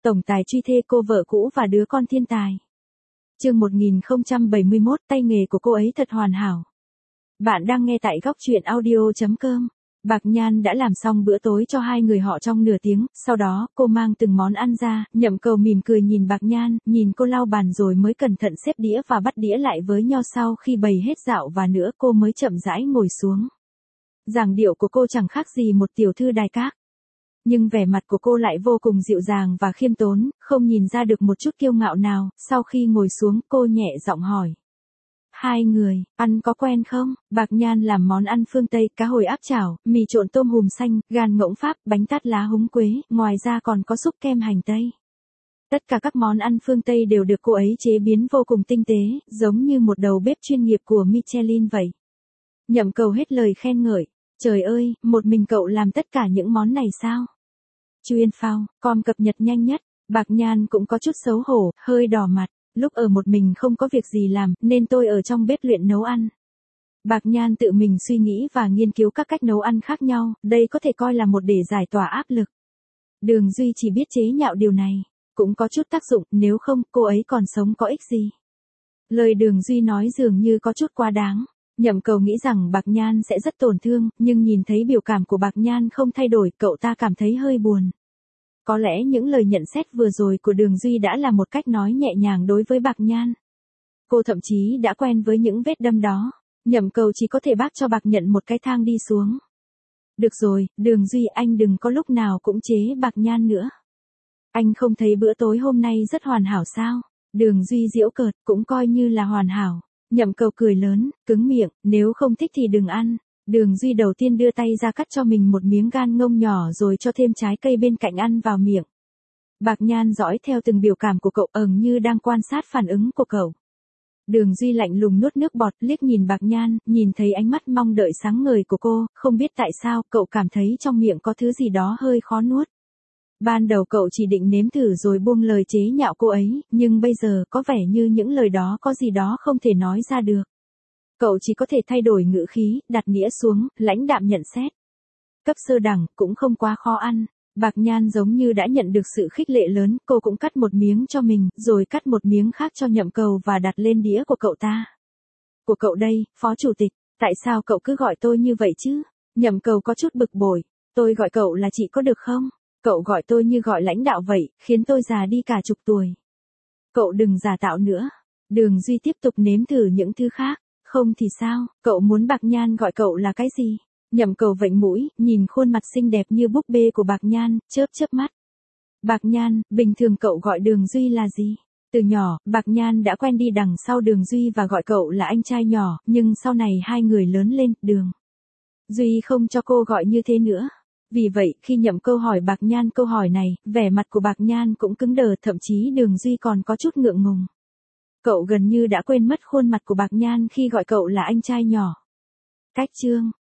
Tổng tài truy thê cô vợ cũ và đứa con thiên tài. Chương 1071, tay nghề của cô ấy thật hoàn hảo. Bạn đang nghe tại góc truyện audio.com. Bạc Nhan đã làm xong bữa tối cho hai người họ trong nửa tiếng, sau đó cô mang từng món ăn ra, Nhậm Cầu mỉm cười nhìn Bạc Nhan, nhìn cô lau bàn rồi mới cẩn thận xếp đĩa và bắt đĩa lại với nho. Sau khi bày hết rượu và nữa cô mới chậm rãi ngồi xuống. Dáng điệu của cô chẳng khác gì một tiểu thư đài các. Nhưng vẻ mặt của cô lại vô cùng dịu dàng và khiêm tốn, không nhìn ra được một chút kiêu ngạo nào. Sau khi ngồi xuống cô nhẹ giọng hỏi. Hai người, ăn có quen không? Bạc Nhan làm món ăn phương Tây, cá hồi áp chảo, mì trộn tôm hùm xanh, gan ngỗng Pháp, bánh tát lá húng quế, ngoài ra còn có súp kem hành tây. Tất cả các món ăn phương Tây đều được cô ấy chế biến vô cùng tinh tế, giống như một đầu bếp chuyên nghiệp của Michelin vậy. Nhậm Cầu hết lời khen ngợi. Trời ơi, một mình cậu làm tất cả những món này sao? Chuyên phao, com cập nhật nhanh nhất. Bạc Nhan cũng có chút xấu hổ, hơi đỏ mặt. Lúc ở một mình không có việc gì làm, nên tôi ở trong bếp luyện nấu ăn. Bạc Nhan tự mình suy nghĩ và nghiên cứu các cách nấu ăn khác nhau, đây có thể coi là một để giải tỏa áp lực. Đường Duy chỉ biết chế nhạo điều này, cũng có chút tác dụng, nếu không cô ấy còn sống có ích gì. Lời Đường Duy nói dường như có chút quá đáng. Nhậm Cầu nghĩ rằng Bạc Nhan sẽ rất tổn thương, nhưng nhìn thấy biểu cảm của Bạc Nhan không thay đổi, cậu ta cảm thấy hơi buồn. Có lẽ những lời nhận xét vừa rồi của Đường Duy đã là một cách nói nhẹ nhàng đối với Bạc Nhan. Cô thậm chí đã quen với những vết đâm đó. Nhậm Cầu chỉ có thể bác cho Bạc Nhận một cái thang đi xuống. Được rồi, Đường Duy, anh đừng có lúc nào cũng chế Bạc Nhan nữa. Anh không thấy bữa tối hôm nay rất hoàn hảo sao? Đường Duy giễu cợt, cũng coi như là hoàn hảo. Nhậm Cầu cười lớn, cứng miệng, nếu không thích thì đừng ăn. Đường Duy đầu tiên đưa tay ra cắt cho mình một miếng gan ngông nhỏ rồi cho thêm trái cây bên cạnh ăn vào miệng. Bạc Nhan dõi theo từng biểu cảm của cậu, như đang quan sát phản ứng của cậu. Đường Duy lạnh lùng nuốt nước bọt, liếc nhìn Bạc Nhan, nhìn thấy ánh mắt mong đợi sáng ngời của cô, không biết tại sao cậu cảm thấy trong miệng có thứ gì đó hơi khó nuốt. Ban đầu cậu chỉ định nếm thử rồi buông lời chế nhạo cô ấy, nhưng bây giờ có vẻ như những lời đó có gì đó không thể nói ra được. Cậu chỉ có thể thay đổi ngữ khí, đặt nĩa xuống, lãnh đạm nhận xét. Cấp sơ đẳng, cũng không quá khó ăn. Bạc Nhan giống như đã nhận được sự khích lệ lớn, cô cũng cắt một miếng cho mình, rồi cắt một miếng khác cho Nhậm Cầu và đặt lên đĩa của cậu ta. Của cậu đây, Phó Chủ tịch, tại sao cậu cứ gọi tôi như vậy chứ? Nhậm Cầu có chút bực bội, tôi gọi cậu là chị có được không? Cậu gọi tôi như gọi lãnh đạo vậy, khiến tôi già đi cả chục tuổi. Cậu đừng giả tạo nữa. Đường Duy tiếp tục nếm thử những thứ khác. Không thì sao, cậu muốn Bạc Nhan gọi cậu là cái gì? Nhậm Cầu vểnh mũi, nhìn khuôn mặt xinh đẹp như búp bê của Bạc Nhan, chớp chớp mắt. Bạc Nhan, bình thường cậu gọi Đường Duy là gì? Từ nhỏ, Bạc Nhan đã quen đi đằng sau Đường Duy và gọi cậu là anh trai nhỏ, nhưng sau này hai người lớn lên, Đường Duy không cho cô gọi như thế nữa. Vì vậy, khi Nhậm Cầu hỏi Bạc Nhan câu hỏi này, vẻ mặt của Bạc Nhan cũng cứng đờ, thậm chí Đường Duy còn có chút ngượng ngùng. Cậu gần như đã quên mất khuôn mặt của Bạc Nhan khi gọi cậu là anh trai nhỏ. Cách chương,